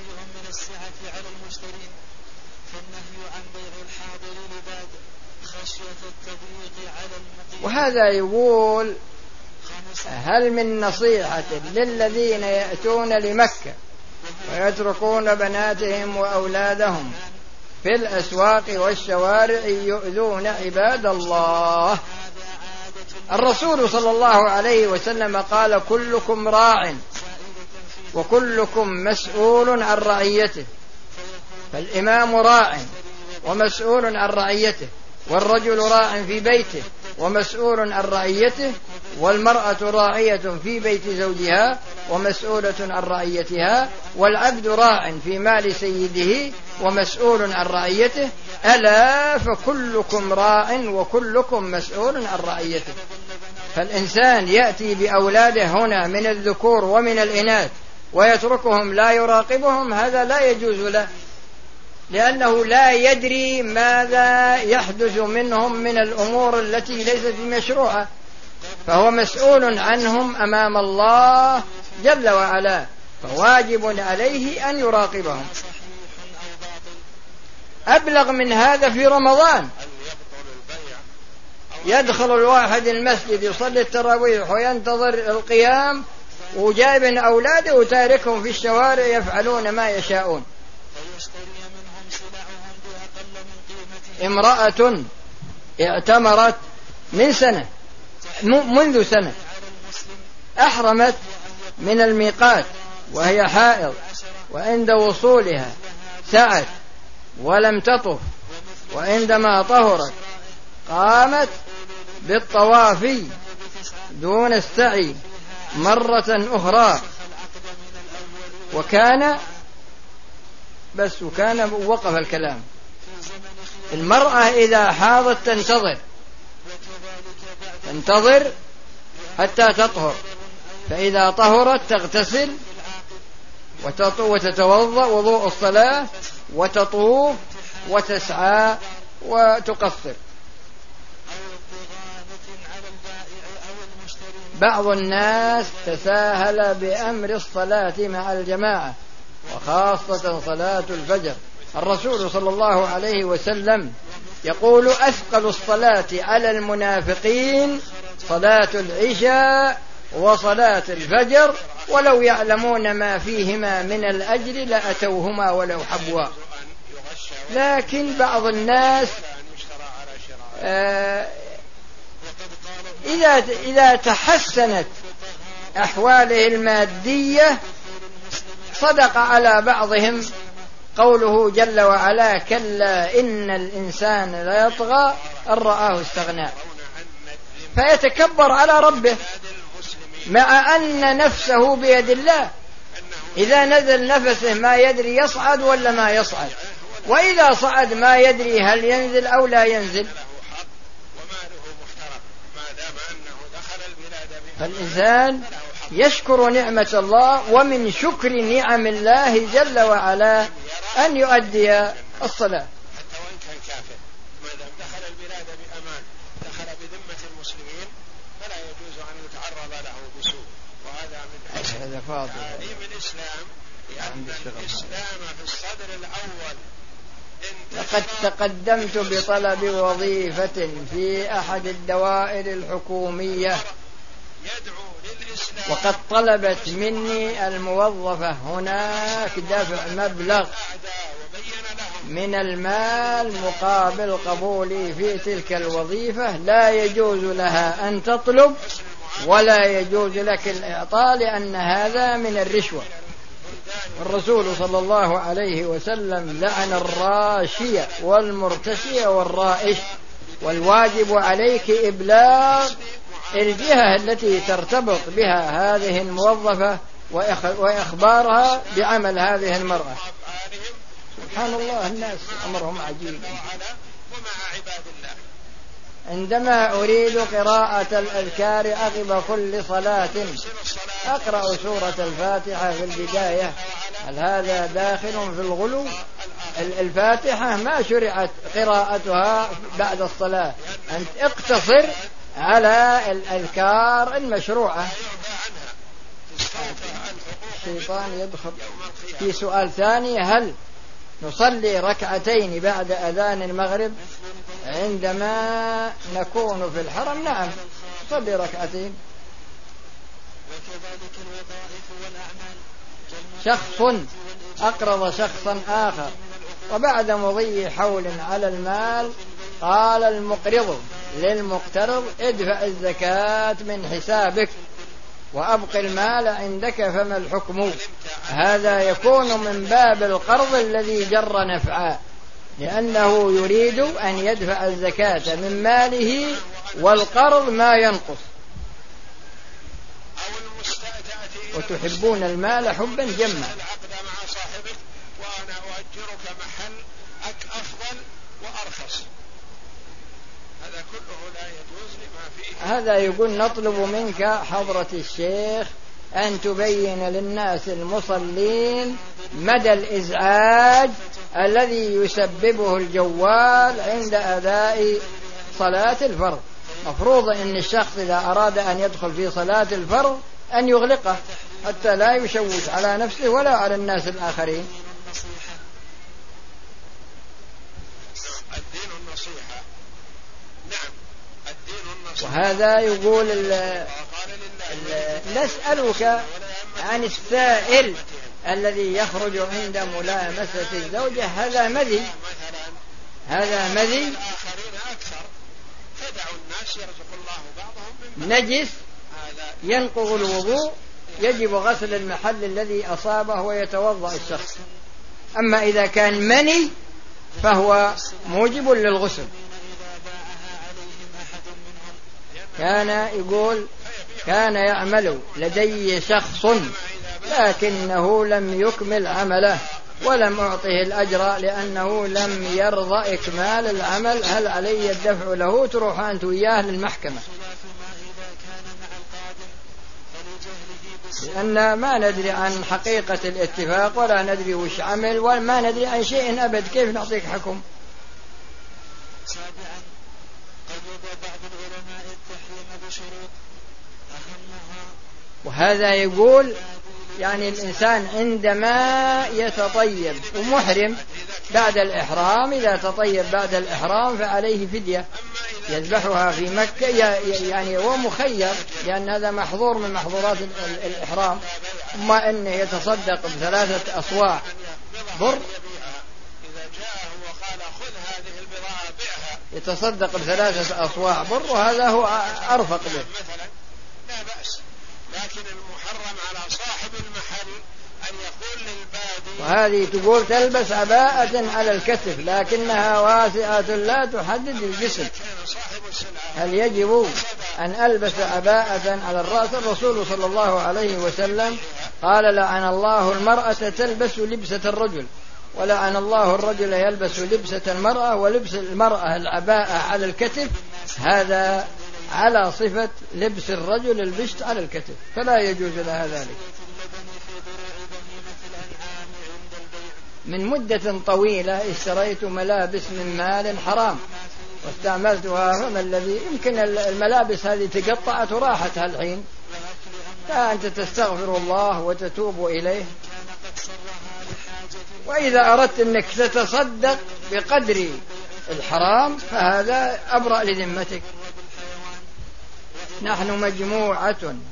S2: وهذا يقول: هل من نصيحة للذين يأتون لمكة ويتركون بناتهم وأولادهم في الأسواق والشوارع يؤذون عباد الله؟ الرسول صلى الله عليه وسلم قال: كلكم راع وكلكم مسؤول عن رعيته. فالإمام راع ومسؤول عن رعيته، والرجل راع في بيته ومسؤول عن رعيته، والمرأة راعية في بيت زوجها ومسؤولة عن رعيتها، والعبد راع في مال سيده ومسؤول عن رعيته. ألا فكلكم راع وكلكم مسؤول عن رعيته. فالإنسان يأتي بأولاده هنا من الذكور ومن الإناث ويتركهم لا يراقبهم، هذا لا يجوز له، لأنه لا يدري ماذا يحدث منهم من الأمور التي ليست مشروعة، فهو مسؤول عنهم أمام الله جل وعلا، فواجب عليه أن يراقبهم. أبلغ من هذا في رمضان، يدخل الواحد المسجد يصلي التراويح وينتظر القيام وجايب أولاده وتاركهم في الشوارع يفعلون ما يشاءون. امرأة اعتمرت من سنة منذ سنة، أحرمت من الميقات وهي حائض، وعند وصولها سعت ولم تطف، وعندما طهرت قامت بالطواف دون السعي مرة أخرى. وكان بس وكان وقف الكلام. المرأة إذا حاضت تنتظر تنتظر حتى تطهر، فإذا طهرت تغتسل وتتوضأ وضوء الصلاة وتطوف وتسعى وتقصر. بعض الناس تساهل بأمر الصلاة مع الجماعة وخاصة صلاة الفجر. الرسول صلى الله عليه وسلم يقول أثقل الصلاة على المنافقين صلاة العشاء وصلاة الفجر ولو يعلمون ما فيهما من الأجر لأتوهما ولو حبوا. لكن بعض الناس آه إذا إذا تحسنت أحواله المادية صدق على بعضهم قوله جل وعلا: كلا إن الإنسان ليطغى أن رآه استغنى، فيتكبر على ربه مع أن نفسه بيد الله. إذا نزل نفسه ما يدري يصعد ولا ما يصعد، وإذا صعد ما يدري هل ينزل أو لا ينزل. فالإنسان يشكر نعمة الله، ومن شكر نعم الله جل وعلا أن يؤدي الصلاة.
S3: حتى وإن كان كافر ما دام دخل البلاد بأمان، دخل بذمة المسلمين، فلا يجوز أن يتعرض له بسوء. وهذا من تعاليم الإسلام، لأن الإسلام في الصدر الأول.
S2: لقد تقدمت بطلب وظيفة في أحد الدوائر الحكومية، وقد طلبت مني الموظفة هناك دفع مبلغ من المال مقابل قبولي في تلك الوظيفة. لا يجوز لها أن تطلب ولا يجوز لك الإعطاء، لأن هذا من الرشوة. الرسول صلى الله عليه وسلم لعن الراشي والمرتشي والرائش، والواجب عليك إبلاغ الجهة التي ترتبط بها هذه الموظفة وإخبارها بعمل هذه المرأة. سبحان الله، الناس أمرهم عجيب. عندما أريد قراءة الأذكار عقب كل صلاة أقرأ سورة الفاتحة في البداية، هل هذا داخل في الغلو؟ الفاتحة ما شرعت قراءتها بعد الصلاة، أنت اقتصر على الأذكار المشروعة. الشيطان يدخل في سؤال ثاني: هل نصلي ركعتين بعد أذان المغرب عندما نكون في الحرم؟ نعم، نصلي ركعتين. شخص أقرض شخصا آخر، وبعد مضي حول على المال قال المقرض للمقترض: ادفع الزكاة من حسابك وأبق المال عندك، فما الحكم؟ هذا يكون من باب القرض الذي جر نفعا، لأنه يريد أن يدفع الزكاة من ماله، والقرض ما ينقص. وتحبون المال حبا جما.
S3: وأنا أؤجرك محل أفضل وأرخص، هذا كله لا يجوز لما فيه.
S2: هذا يقول: نطلب منك حضرة الشيخ أن تبين للناس المصلين مدى الإزعاج الذي يسببه الجوال عند أداء صلاة الفرض. مفروض أن الشخص إذا أراد أن يدخل في صلاة الفرض أن يغلقه حتى لا يشوش على نفسه ولا على الناس الآخرين.
S3: الدين النصيحة. نعم، الدين النصيحة.
S2: وهذا يقول ال ال نسألك عن السائل الذي يخرج عند ملامسة الزوجة، هذا مذي، هذا مذي نجس ينقض الوضوء، يجب غسل المحل الذي أصابه ويتوضأ الشخص. أما إذا كان مني فهو موجب للغسل. كان يقول: كان يعمل لدي شخص لكنه لم يكمل عمله ولم أعطه الأجر لأنه لم يرضى إكمال العمل، هل علي الدفع له؟ تروح أنت وياه للمحكمة، لأن ما ندري عن حقيقة الاتفاق ولا ندري وش عمل وما ندري عن شيء أبد، كيف نعطيك حكم؟
S4: سابعا، قد وضع بعض العلماء التحريم بشروط أهمها.
S2: وهذا يقول يعني الإنسان عندما يتطيب ومحرم بعد الإحرام إذا تطيب بعد الإحرام فعليه فدية يذبحها في مكة، يعني هو مخير لأن هذا محظور من محظورات الإحرام. أما أنه يتصدق بثلاثة أصواع بر، يتصدق بثلاثة أصواع بر وهذا هو أرفق به
S3: لا بأس. لكن المحرم على صاحب المحل أن يقول للبادي،
S2: وهذه تقول تلبس عباءة على الكتف لكنها واسعة لا تحدد الجسم، هل يجب أن ألبس عباءة على الرأس؟ الرسول صلى الله عليه وسلم قال لعن الله المرأة تلبس لبسة الرجل، ولعن الله الرجل يلبس لبسة المرأة، ولبس المرأة العباءة على الكتف هذا على صفة لبس الرجل البشت على الكتف، فلا يجوز لها ذلك. من مدة طويلة اشتريت ملابس من مال حرام واستعملتها، فما الذي يمكن الملابس هذه تقطعت وراحت هالحين، فأنت تستغفر الله وتتوب إليه. وإذا أردت أنك تتصدق بقدر الحرام فهذا أبرأ لذمتك. نحن مجموعة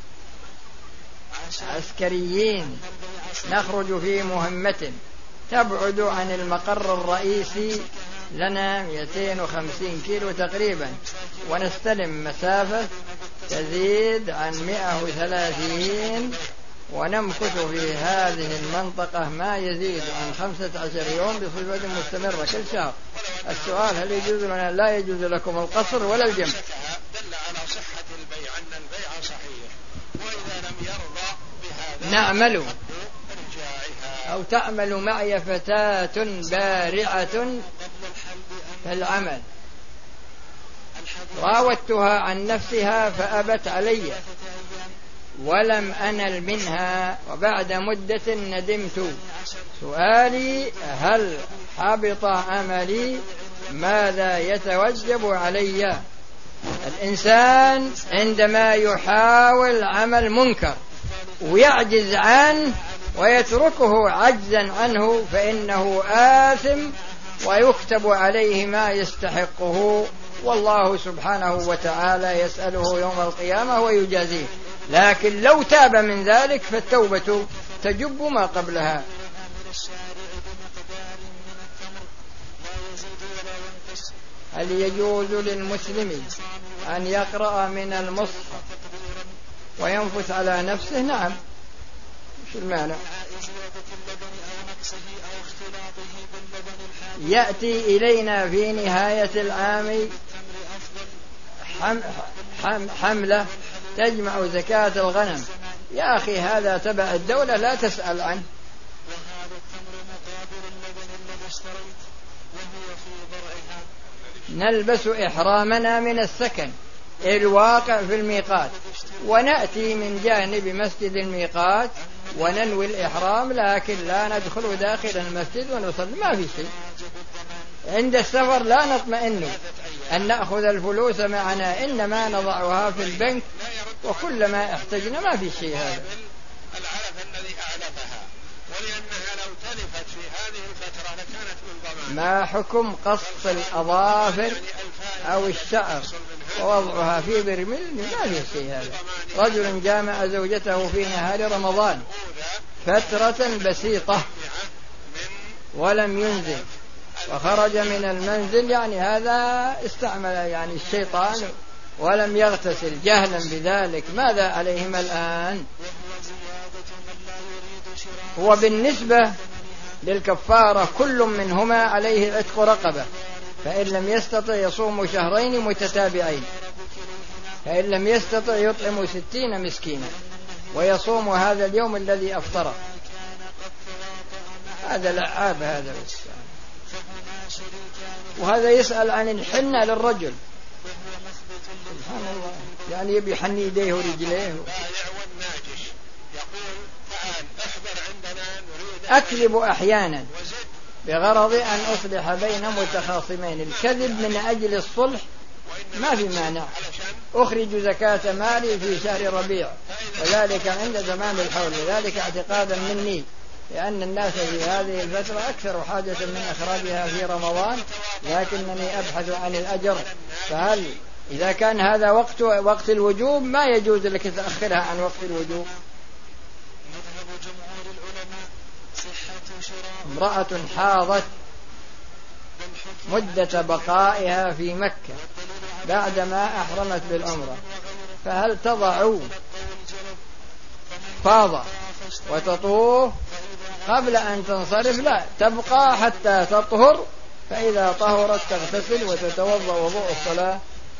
S2: عسكريين نخرج في مهمة تبعد عن المقر الرئيسي لنا مئتين وخمسين كيلو تقريبا، ونستلم مسافة تزيد عن مئة وثلاثين، ونمكث في هذه المنطقة ما يزيد عن خمسة عشر يوم بصفة مستمرة كل شهر. السؤال هل يجوز لنا؟ لا يجوز لكم القصر ولا الجمع.
S3: دل على صحة البيع أن البيع صحيح، وإذا لم يرضى بهذا
S2: نعمل أو تعمل معي فتاة بارعة في العمل، راودتها عن نفسها فأبت علي ولم أنل منها، وبعد مدة ندمت. سؤالي هل حبط عملي؟ ماذا يتوجب علي؟ الإنسان عندما يحاول عمل منكر ويعجز عنه ويتركه عجزا عنه فإنه آثم ويكتب عليه ما يستحقه، والله سبحانه وتعالى يسأله يوم القيامة ويجازيه. لكن لو تاب من ذلك فالتوبة تجب ما قبلها. هل يجوز للمسلم أن يقرأ من المصحف وينفث على نفسه؟ نعم، شو المعنى؟ يأتي إلينا في نهاية العام حم حم حملة تجمع زكاة الغنم. يا أخي هذا تبع الدولة لا تسأل عنه. نلبس إحرامنا من السكن الواقع في الميقات، ونأتي من جانب مسجد الميقات وننوي الإحرام، لكن لا ندخل داخل المسجد ونصلي، ما في شيء. عند السفر لا نطمئن أن نأخذ الفلوس معنا، إنما نضعها في البنك وكلما احتجنا، ما في شيء. هذا
S3: العلف الذي أعلفها، ولأنها لو تلفت في هذه الفترة لكانت من ضمان.
S2: ما حكم قص الأظافر أو الشعر ووضعها في برميل؟ ما في شيء. هذا رجل جامع زوجته في نهار رمضان فترة بسيطة ولم ينزل وخرج من المنزل، يعني هذا استعمل يعني الشيطان ولم يغتسل جهلا بذلك، ماذا عليهما الآن؟ هو بالنسبة للكفارة كل منهما عليه عتق رقبة، فإن لم يستطع يصوم شهرين متتابعين، فإن لم يستطع يطعم ستين مسكينا ويصوم هذا اليوم الذي أفطر. هذا لعاب هذا. وهذا يسأل عن الحنة للرجل، سبحان الله، يعني يبي يحني يديه ورجليه. أكذب أحيانا بغرض أن أصلح بين متخاصمين. الكذب من أجل الصلح ما في مانع. أخرج زكاة مالي في شهر ربيع وذلك عند زمان الحول، ذلك اعتقادا مني لأن الناس في هذه الفترة أكثر حاجة من إخراجها في رمضان، لكنني أبحث عن الأجر. فهل إذا كان هذا وقت وقت الوجوب ما يجوز لك تأخرها عن وقت الوجوب؟ امرأة حاضت مدة بقائها في مكة بعدما أحرمت بالعمرة، فهل تضع فاضة وتطوف قبل أن تنصرف؟ لا، تبقى حتى تطهر، فإذا طهرت تغتسل وتتوضأ وضوء الصلاة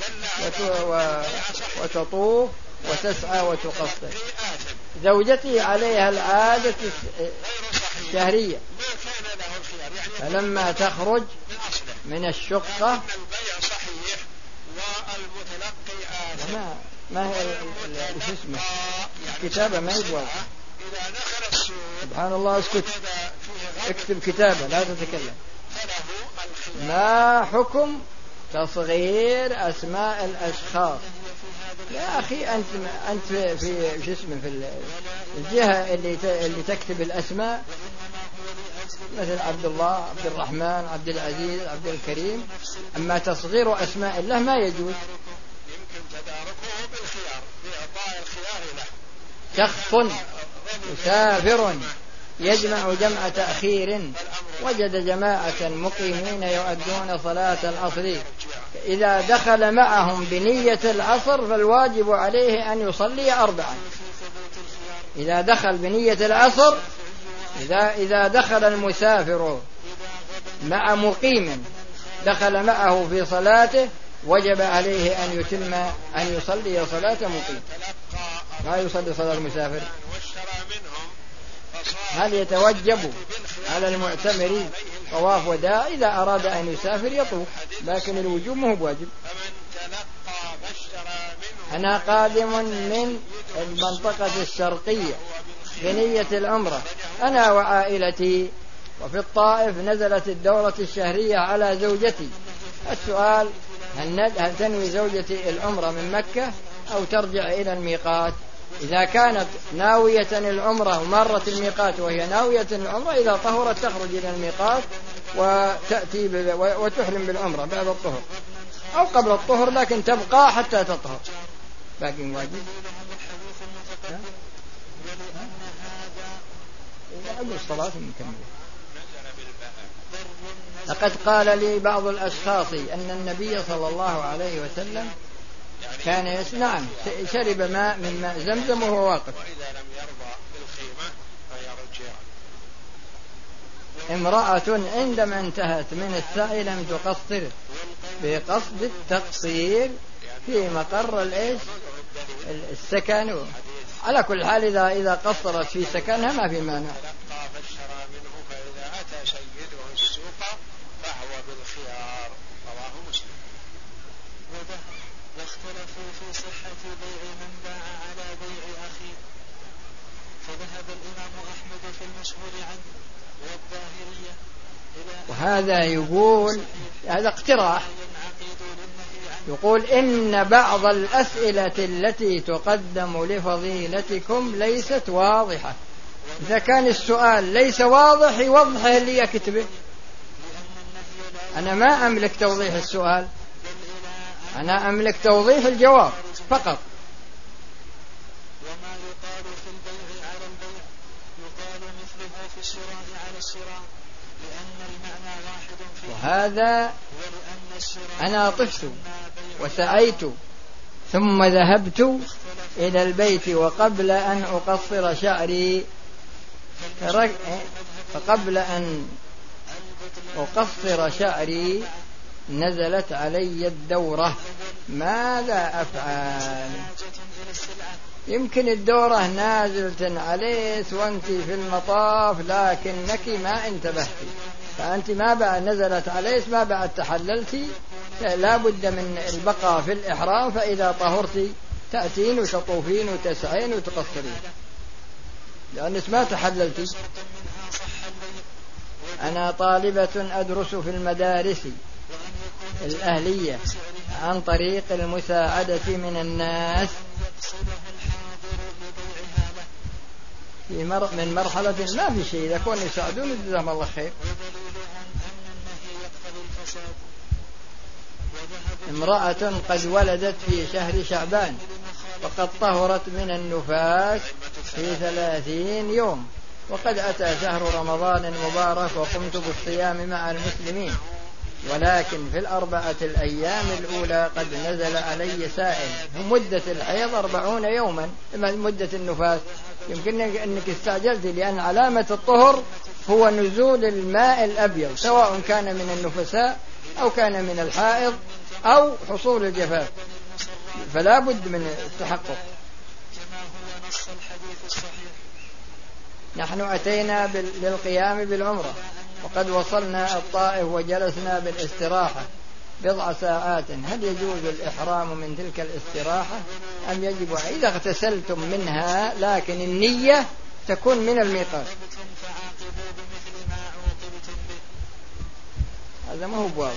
S2: وتطوف وتسعى وتقصر. زوجتي عليها العادة الشهرية، فلما تخرج من الشقة ما ما هي اسمه الكتابة ما يبغى. سبحان الله، اسكت، اكتب كتابة لا تتكلم. ما حكم تصغير أسماء الأشخاص؟ يا أخي أنت أنت في في اسمه في الجهة اللي اللي تكتب الأسماء، مثل عبد الله، عبد الرحمن، عبد العزيز، عبد الكريم. أما تصغير أسماء الله ما يجوز. شخص مسافر يجمع جمع تأخير وجد جماعة مقيمين يؤدون صلاة العصر، إذا دخل معهم بنية العصر فالواجب عليه أن يصلي أربعا. إذا دخل بنية العصر، إذا إذا دخل المسافر مع مقيم دخل معه في صلاته وجب عليه أن يتم أن يصلي صلاة مقيم، ما يصلي صلاة المسافر. هل يتوجب على المعتمر طواف وداع؟ إذا أراد أن يسافر يطوف، لكن الوجوب مو بواجب. أنا قادم من المنطقة الشرقية بنية العمرة أنا وعائلتي، وفي الطائف نزلت الدورة الشهرية على زوجتي. السؤال: هل تنوي زوجتي العمرة من مكة أو ترجع إلى الميقات؟ إذا كانت ناوية العمرة ومرت الميقات وهي ناوية العمرة، إذا طهرت تخرج إلى الميقات وتأتي وتحرم بالعمرة بعد الطهر أو قبل الطهر، لكن تبقى حتى تطهر. باقي واجب. قبل الصلاة نكمل. لقد قال لي بعض الأشخاص أن النبي صلى الله عليه وسلم كان يسمع شرب ماء من ماء زمزم وهو واقف. امرأة عندما انتهت من السعي لم تقصر بقصد التقصير في مقر الإيش السكن. على كل حال إذا إذا قصرت في سكنها ما في مانع.
S4: واختلفوا في صحة بيع من باع على بيع أخيه، فذهب الإمام أحمد في المشهور عنه والظاهرية إلى
S2: وهذا يقول هذا اقتراح، يقول إن بعض الأسئلة التي تقدم لفضيلتكم ليست واضحة. إذا كان السؤال ليس واضح يوضحه اللي يكتبه. أنا ما أملك توضيح السؤال، أنا أملك توضيح الجواب فقط.
S4: وما يقال في البيع على البيع يقال مثله في الشراء على الشراء، لأن المعنى واحد فيه.
S2: وهذا أنا طفت وسعيت ثم ذهبت إلى البيت وقبل أن أقصر شعري فقبل أن أقصر شعري نزلت علي الدورة، ماذا أفعل؟ يمكن الدورة نازلة عليك وأنت في المطاف لكنك ما انتبهتي، فأنت ما بعد نزلت عليك ما بعد تحللتي، لا بد من البقاء في الإحرام، فإذا طهرتي تأتين وتطوفين وتسعين وتقصرين لأنك ما تحللتي. أنا طالبة أدرس في المدارس الأهلية عن طريق المساعدة من الناس، في مر من مرحلة ما في شيء، إذا كانوا يساعدون جزاهم الله خير. امرأة قد ولدت في شهر شعبان وقد طهرت من النفاس في ثلاثين يوم، وقد أتى شهر رمضان المبارك وقمت بالصيام مع المسلمين، ولكن في الأربعة الأيام الأولى قد نزل علي سائل. مدة الحيض أربعون يوما، مدة النفاس يمكن أنك استعجلت، لأن علامة الطهر هو نزول الماء الأبيض سواء كان من النفساء أو كان من الحائض أو حصول الجفاف، فلا بد من التحقق. نحن أتينا للقيام بالعمرة وقد وصلنا الطائف وجلسنا بالاستراحة بضع ساعات، هل يجوز الإحرام من تلك الاستراحة أم يجب؟ إذا اغتسلتم منها لكن النية تكون من الميقات. هذا ما هو بواضح.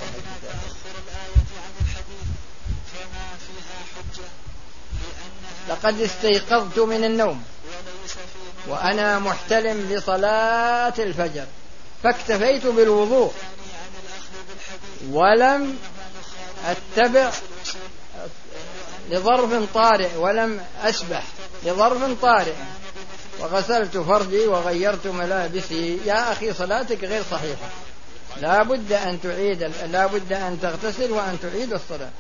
S2: لقد استيقظت من النوم وأنا محتلم لصلاة الفجر فاكتفيت بالوضوء ولم أتبع لظرف طارئ ولم أسبح لظرف طارئ وغسلت فرجي وغيرت ملابسي، يا أخي صلاتك غير صحيحة، لا بد أن تعيد لا بد أن تغتسل وأن تعيد الصلاة.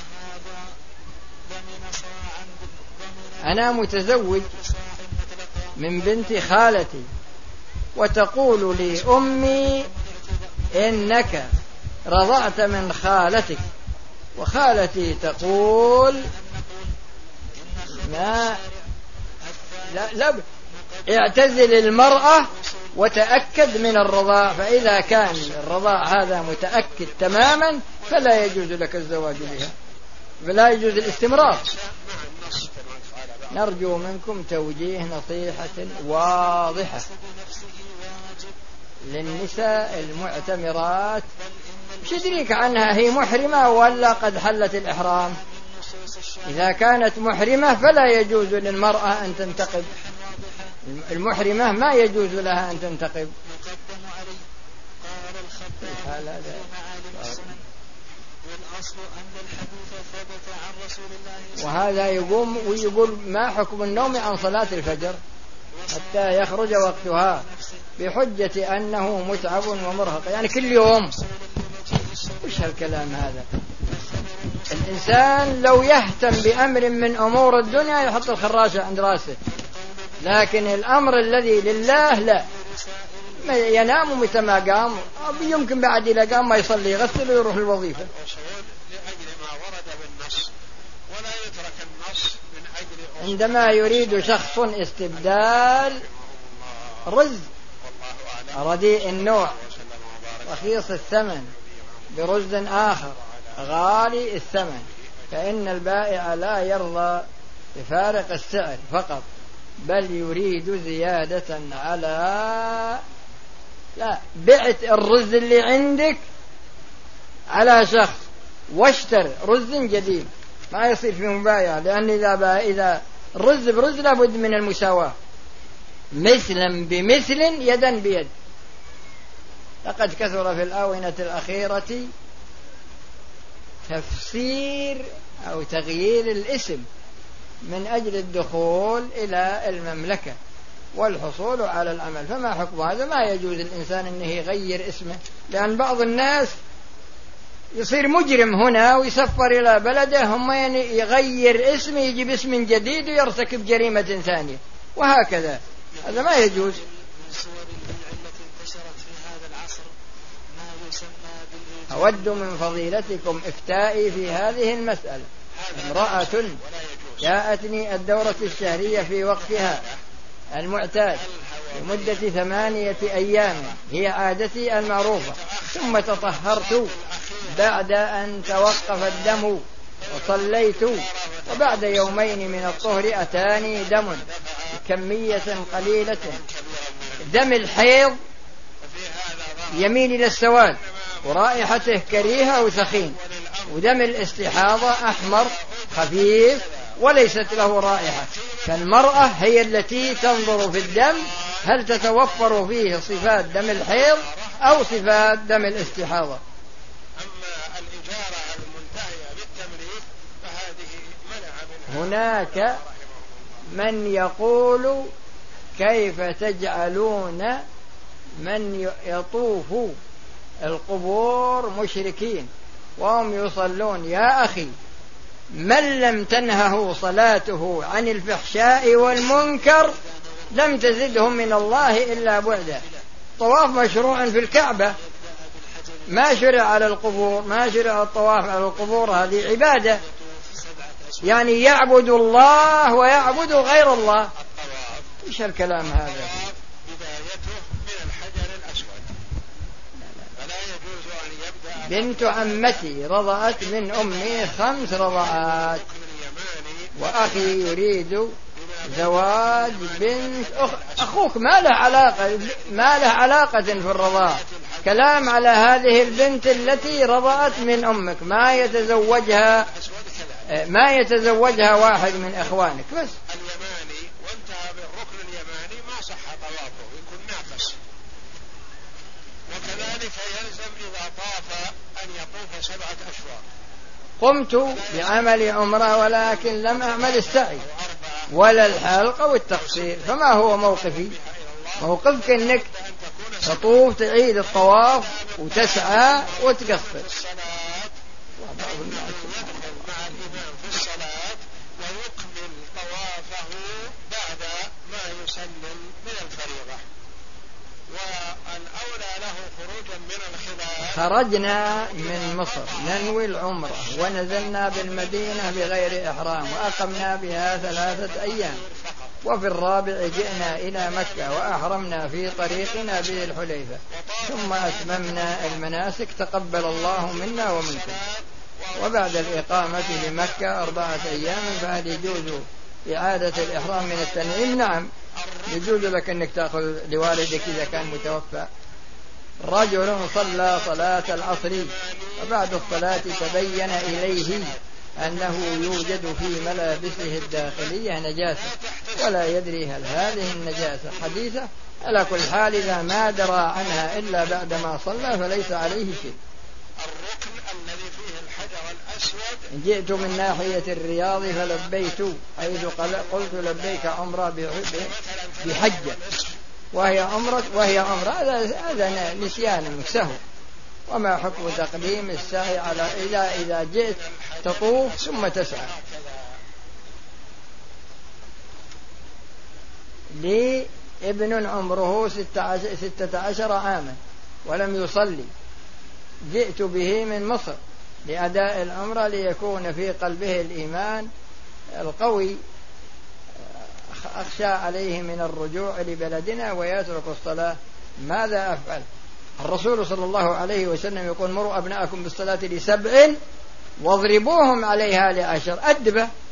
S2: أنا متزوج من بنت خالتي وتقول لي أمي إنك رضعت من خالتك، وخالتي تقول ما لا, لا اعتزل المرأة وتأكد من الرضاع، فإذا كان الرضاع هذا متأكد تماما فلا يجوز لك الزواج بها، فلا يجوز الاستمرار. نرجو منكم توجيه نصيحة واضحة للنساء المعتمرات، مش يدريك عنها هي محرمة ولا قد حلت الإحرام. إذا كانت محرمة فلا يجوز للمرأة أن تنتقب، المحرمة ما يجوز لها أن تنتقب. وهذا يقوم ويقول ما حكم النوم عن صلاة الفجر حتى يخرج وقتها بحجة أنه متعب ومرهق، يعني كل يوم. وش هالكلام هذا؟ الإنسان لو يهتم بأمر من أمور الدنيا يحط الخراشة عند راسه، لكن الأمر الذي لله لا، ينام متى ما قام، يمكن بعد إذا قام ما يصلي يغسل ويروح الوظيفة. عندما يريد شخص استبدال رز رديء النوع رخيص الثمن برز آخر غالي الثمن، فإن البائع لا يرضى بفارق السعر فقط، بل يريد زيادة على لا بعت الرز اللي عندك على شخص واشتر رز جديد، ما يصير في مبايعة، لأن إذا إذا رز برز لابد من المساواة، مثلا بمثل يدا بيد. لقد كثر في الآونة الأخيرة تفسير أو تغيير الاسم من أجل الدخول إلى المملكة والحصول على العمل، فما حكم هذا؟ ما يجوز الإنسان أنه يغير اسمه، لأن بعض الناس يصير مجرم هنا ويسفر إلى بلده، هم يعني يغير اسمه يجيب اسم جديد ويرتكب جريمة ثانية، وهكذا. هذا ما يجوز. أود من فضيلتكم إفتائي في هذه المسألة. امرأة جاءتني الدورة الشهرية في وقتها المعتاد لمدة ثمانية أيام، هي عادتي المعروفة، ثم تطهرت بعد أن توقف الدم وصليت، وبعد يومين من الطهر أتاني دم بكمية قليلة، دم الحيض يميل إلى السواد ورائحته كريهة وثخين، ودم الاستحاضة أحمر خفيف وليست له رائحة. فالمرأة هي التي تنظر في الدم هل تتوفر فيه صفات دم الحيض أو صفات دم الاستحاضة.
S3: أما الإجارة المنتهية بالتمليك فهذه منع منها.
S2: هناك من يقول كيف تجعلون من يطوف القبور مشركين وهم يصلون؟ يا أخي، من لم تنهه صلاته عن الفحشاء والمنكر لم تزدهم من الله إلا بعدا. الطواف مشروع في الكعبة، ما شرع على القبور، ما شرع الطواف على القبور، هذه عبادة، يعني يعبد الله ويعبد غير الله. إيش الكلام هذا؟ بنت عمتي رضعت من أمي خمس رضعات، وأخي يريد زواج بنت أخ... أخوك ما له علاقة، ما له علاقة في الرضاعة. كلام على هذه البنت التي رضعت من أمك، ما يتزوجها ما يتزوجها واحد من إخوانك بس.
S3: اليماني وانتهى بالركن اليماني ما صح طوافه، يكون ناقص. وكذلك يلزم إذا طاف أن يطوف سبعة أشواط.
S2: قمت بعمل عمرة ولكن لم أعمل السعي ولا الحلق والتقصير، فما هو موقفي؟ موقفك أنك تطوف تعيد الطواف وتسعى وتقصر.
S3: ويكمل طوافه بعد ما يسلم من الفريضة. والأولى له خروجا من الخلاف.
S2: خرجنا من مصر ننوي العمرة ونزلنا بالمدينة بغير إحرام وأقمنا بها ثلاثة أيام، وفي الرابع جئنا إلى مكة وأحرمنا في طريقنا به الحليفة، ثم أتممنا المناسك تقبل الله منا ومنكم. وبعد الإقامة لمكة أربعة أيام فهل يجوز إعادة الإحرام من التنعيم؟ نعم، يجوز لك أنك تأخذ لوالدك إذا كان متوفى. رجل صلى صلاة العصر وبعد الصلاة تبين إليه أنه يوجد في ملابسه الداخلية نجاسة ولا يدري هل هذه النجاسة حديثة. على كل حال إذا ما درى عنها إلا بعدما صلى فليس عليه شيء.
S3: الركن الذي فيه الحجر الأسود.
S2: جئت من ناحية الرياض فلبيت، حيث قلت لبيك عمرة بحجة وهي عمرة وهي عمرة هذا نسيان سهو. وما حكم تقديم السعي على إذا إذا جئت تطوف ثم تسعى؟ لي ابن عمره ستة عشر عاما ولم يصلي، جئت به من مصر لأداء العمرة ليكون في قلبه الإيمان القوي، أخشى عليه من الرجوع لبلدنا ويترك الصلاة، ماذا أفعل؟ الرسول صلى الله عليه وسلم يقول مروا أبناءكم بالصلاة لسبع واضربوهم عليها لعشر. أدبه